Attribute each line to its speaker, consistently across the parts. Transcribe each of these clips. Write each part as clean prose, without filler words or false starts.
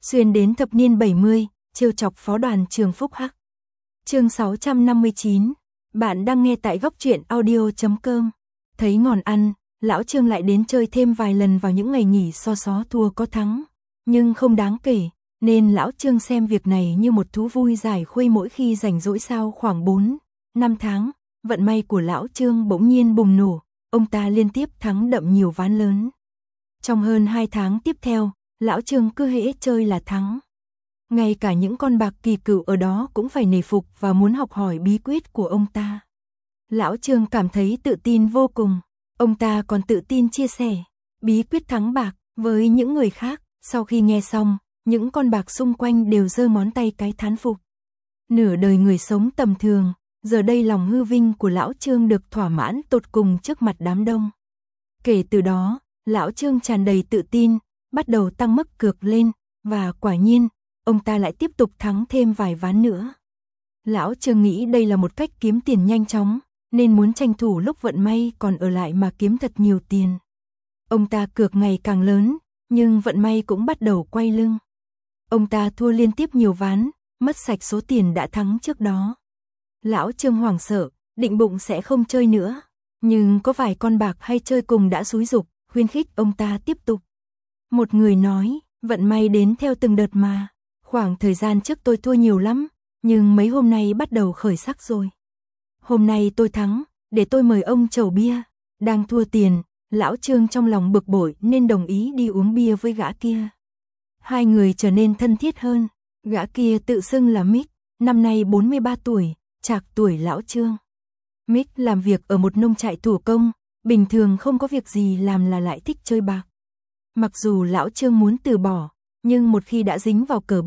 Speaker 1: xuyên đến thập niên 70, trêu chọc phó đoàn trường Phúc Hắc. Chương 659, bạn đang nghe tại góc truyện audio.com. Thấy ngon ăn, lão Trương lại đến chơi thêm vài lần vào những ngày nghỉ so xó thua có thắng, nhưng không đáng kể, nên lão Trương xem việc này như một thú vui giải khuây mỗi khi rảnh rỗi. Sau khoảng 4-5 tháng, vận may của lão Trương bỗng nhiên bùng nổ, ông ta liên tiếp thắng đậm nhiều ván lớn. Trong hơn 2 tháng tiếp theo, lão Trương cứ hễ chơi là thắng. Ngay cả những con bạc kỳ cựu ở đó cũng phải nể phục và muốn học hỏi bí quyết của ông ta. Lão Trương cảm thấy tự tin vô cùng, ông ta còn tự tin chia sẻ bí quyết thắng bạc với những người khác. Sau khi nghe xong, những con bạc xung quanh đều giơ ngón tay cái thán phục. Nửa đời người sống tầm thường, giờ đây lòng hư vinh của lão Trương được thỏa mãn tột cùng trước mặt đám đông. Kể từ đó, lão Trương tràn đầy tự tin, bắt đầu tăng mức cược lên, và quả nhiên, ông ta lại tiếp tục thắng thêm vài ván nữa. Lão Trương nghĩ đây là một cách kiếm tiền nhanh chóng, nên muốn tranh thủ lúc vận may còn ở lại mà kiếm thật nhiều tiền. Ông ta cược ngày càng lớn, nhưng vận may cũng bắt đầu quay lưng. Ông ta thua liên tiếp nhiều ván, mất sạch số tiền đã thắng trước đó. Lão Trương hoảng sợ, định bụng sẽ không chơi nữa, nhưng có vài con bạc hay chơi cùng đã xúi giục, khuyến khích ông ta tiếp tục. Một người nói, vận may đến theo từng đợt mà, khoảng thời gian trước tôi thua nhiều lắm, nhưng mấy hôm nay bắt đầu khởi sắc rồi. Hôm nay tôi thắng, để tôi mời ông chầu bia. Đang thua tiền, lão Trương trong lòng bực bội nên đồng ý đi uống bia với gã kia. Hai người trở nên thân thiết hơn, gã kia tự xưng là Mick, năm nay 43 tuổi, trạc tuổi lão Trương. Mick làm việc ở một nông trại thủ công, bình thường không có việc gì làm là lại thích chơi bạc. Mặc dù lão Trương muốn từ bỏ, nhưng một khi đã dính vào cờ B,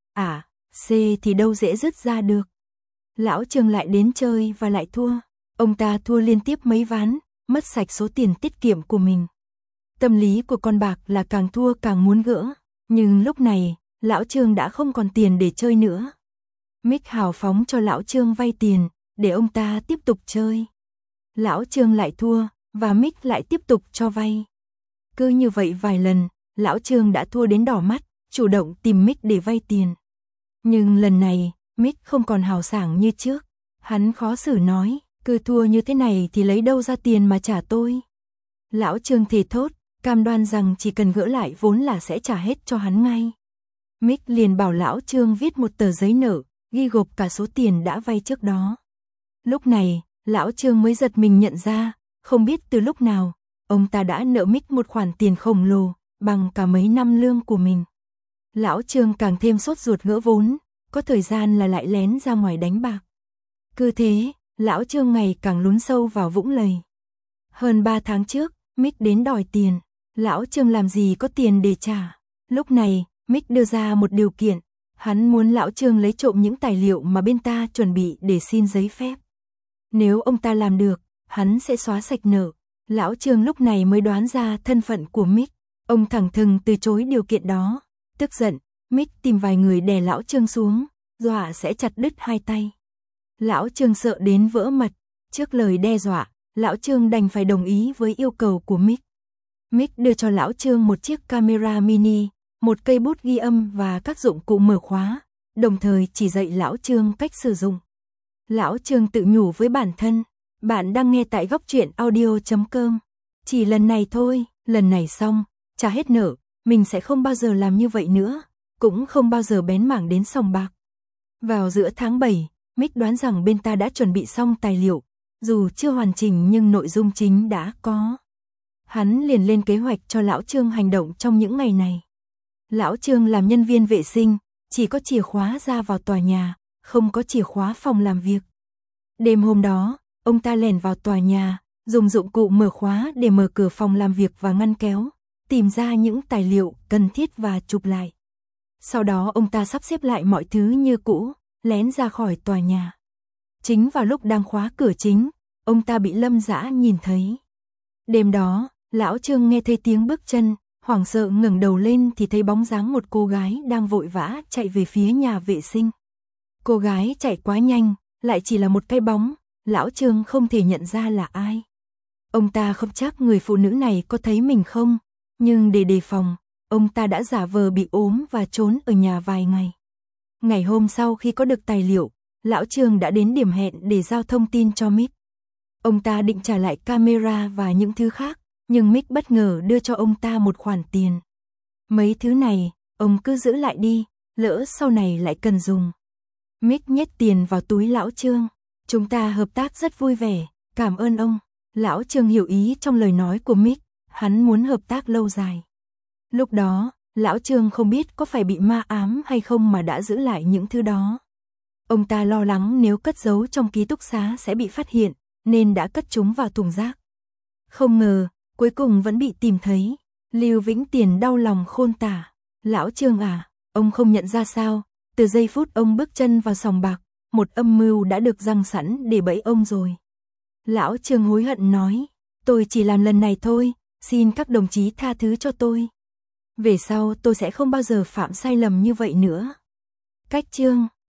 Speaker 1: C thì đâu dễ dứt ra được. Lão Trương lại đến chơi và lại thua, ông ta thua liên tiếp mấy ván, mất sạch số tiền tiết kiệm của mình. Tâm lý của con bạc là càng thua càng muốn gỡ, nhưng lúc này, lão Trương đã không còn tiền để chơi nữa. Mick hào phóng cho lão Trương vay tiền, để ông ta tiếp tục chơi. Lão Trương lại thua, và Mick lại tiếp tục cho vay. Cứ như vậy vài lần, lão Trương đã thua đến đỏ mắt, chủ động tìm Mick để vay tiền. Nhưng lần này, Mick không còn hào sảng như trước. Hắn khó xử nói, cứ thua như thế này thì lấy đâu ra tiền mà trả tôi. Lão Trương thề thốt, cam đoan rằng chỉ cần gỡ lại vốn là sẽ trả hết cho hắn ngay. Mick liền bảo lão Trương viết một tờ giấy nợ, ghi gộp cả số tiền đã vay trước đó. Lúc này, lão Trương mới giật mình nhận ra, không biết từ lúc nào, ông ta đã nợ Mick một khoản tiền khổng lồ, bằng cả mấy năm lương của mình. Lão Trương càng thêm sốt ruột gỡ vốn, có thời gian là lại lén ra ngoài đánh bạc. Cứ thế, lão Trương ngày càng lún sâu vào vũng lầy. Hơn 3 tháng trước, Mick đến đòi tiền, lão Trương làm gì có tiền để trả. Lúc này, Mick đưa ra một điều kiện, hắn muốn lão Trương lấy trộm những tài liệu mà bên ta chuẩn bị để xin giấy phép. Nếu ông ta làm được, hắn sẽ xóa sạch nợ. Lão Trương lúc này mới đoán ra thân phận của Mick, ông thẳng thừng từ chối điều kiện đó. Tức giận, Mick tìm vài người đè lão Trương xuống, dọa sẽ chặt đứt hai tay. Lão Trương sợ đến vỡ mật, trước lời đe dọa, lão Trương đành phải đồng ý với yêu cầu của Mick. Mick đưa cho lão Trương một chiếc camera mini, một cây bút ghi âm và các dụng cụ mở khóa, đồng thời chỉ dạy lão Trương cách sử dụng. Lão Trương tự nhủ với bản thân, bạn đang nghe tại góc truyện audio.com. Chỉ lần này thôi, lần này xong, trả hết nợ, mình sẽ không bao giờ làm như vậy nữa, cũng không bao giờ bén mảng đến sòng bạc. Vào giữa tháng 7, Mick đoán rằng bên ta đã chuẩn bị xong tài liệu, dù chưa hoàn chỉnh nhưng nội dung chính đã có. Hắn liền lên kế hoạch cho lão Trương hành động trong những ngày này. Lão Trương làm nhân viên vệ sinh, chỉ có chìa khóa ra vào tòa nhà, không có chìa khóa phòng làm việc. Đêm hôm đó, ông ta lẻn vào tòa nhà, dùng dụng cụ mở khóa để mở cửa phòng làm việc và ngăn kéo, tìm ra những tài liệu cần thiết và chụp lại. Sau đó ông ta sắp xếp lại mọi thứ như cũ, lén ra khỏi tòa nhà. Chính vào lúc đang khóa cửa chính, ông ta bị Lâm Dã nhìn thấy. Đêm đó, lão Trương nghe thấy tiếng bước chân, hoảng sợ ngẩng đầu lên thì thấy bóng dáng một cô gái đang vội vã chạy về phía nhà vệ sinh. Cô gái chạy quá nhanh, lại chỉ là một cái bóng, lão Trương không thể nhận ra là ai. Ông ta không chắc người phụ nữ này có thấy mình không, nhưng để đề phòng, ông ta đã giả vờ bị ốm và trốn ở nhà vài ngày. Ngày hôm sau khi có được tài liệu, lão Trương đã đến điểm hẹn để giao thông tin cho Mick. Ông ta định trả lại camera và những thứ khác, nhưng Mick bất ngờ đưa cho ông ta một khoản tiền. Mấy thứ này, ông cứ giữ lại đi, lỡ sau này lại cần dùng. Mick nhét tiền vào túi lão Trương. Chúng ta hợp tác rất vui vẻ, cảm ơn ông. Lão Trương hiểu ý trong lời nói của Mick, hắn muốn hợp tác lâu dài. Lúc đó, lão Trương không biết có phải bị ma ám hay không mà đã giữ lại những thứ đó. Ông ta lo lắng nếu cất giấu trong ký túc xá sẽ bị phát hiện, nên đã cất chúng vào thùng rác. Không ngờ, cuối cùng vẫn bị tìm thấy. Lưu Vĩnh Tiền đau lòng khôn tả. Lão Trương à, ông không nhận ra sao, từ giây phút ông bước chân vào sòng bạc, một âm mưu đã được giăng sẵn để bẫy ông rồi. Lão Trương hối hận nói, tôi chỉ làm lần này thôi, xin các đồng chí tha thứ cho tôi. Về sau tôi sẽ không bao giờ phạm sai lầm như vậy nữa. Cách chương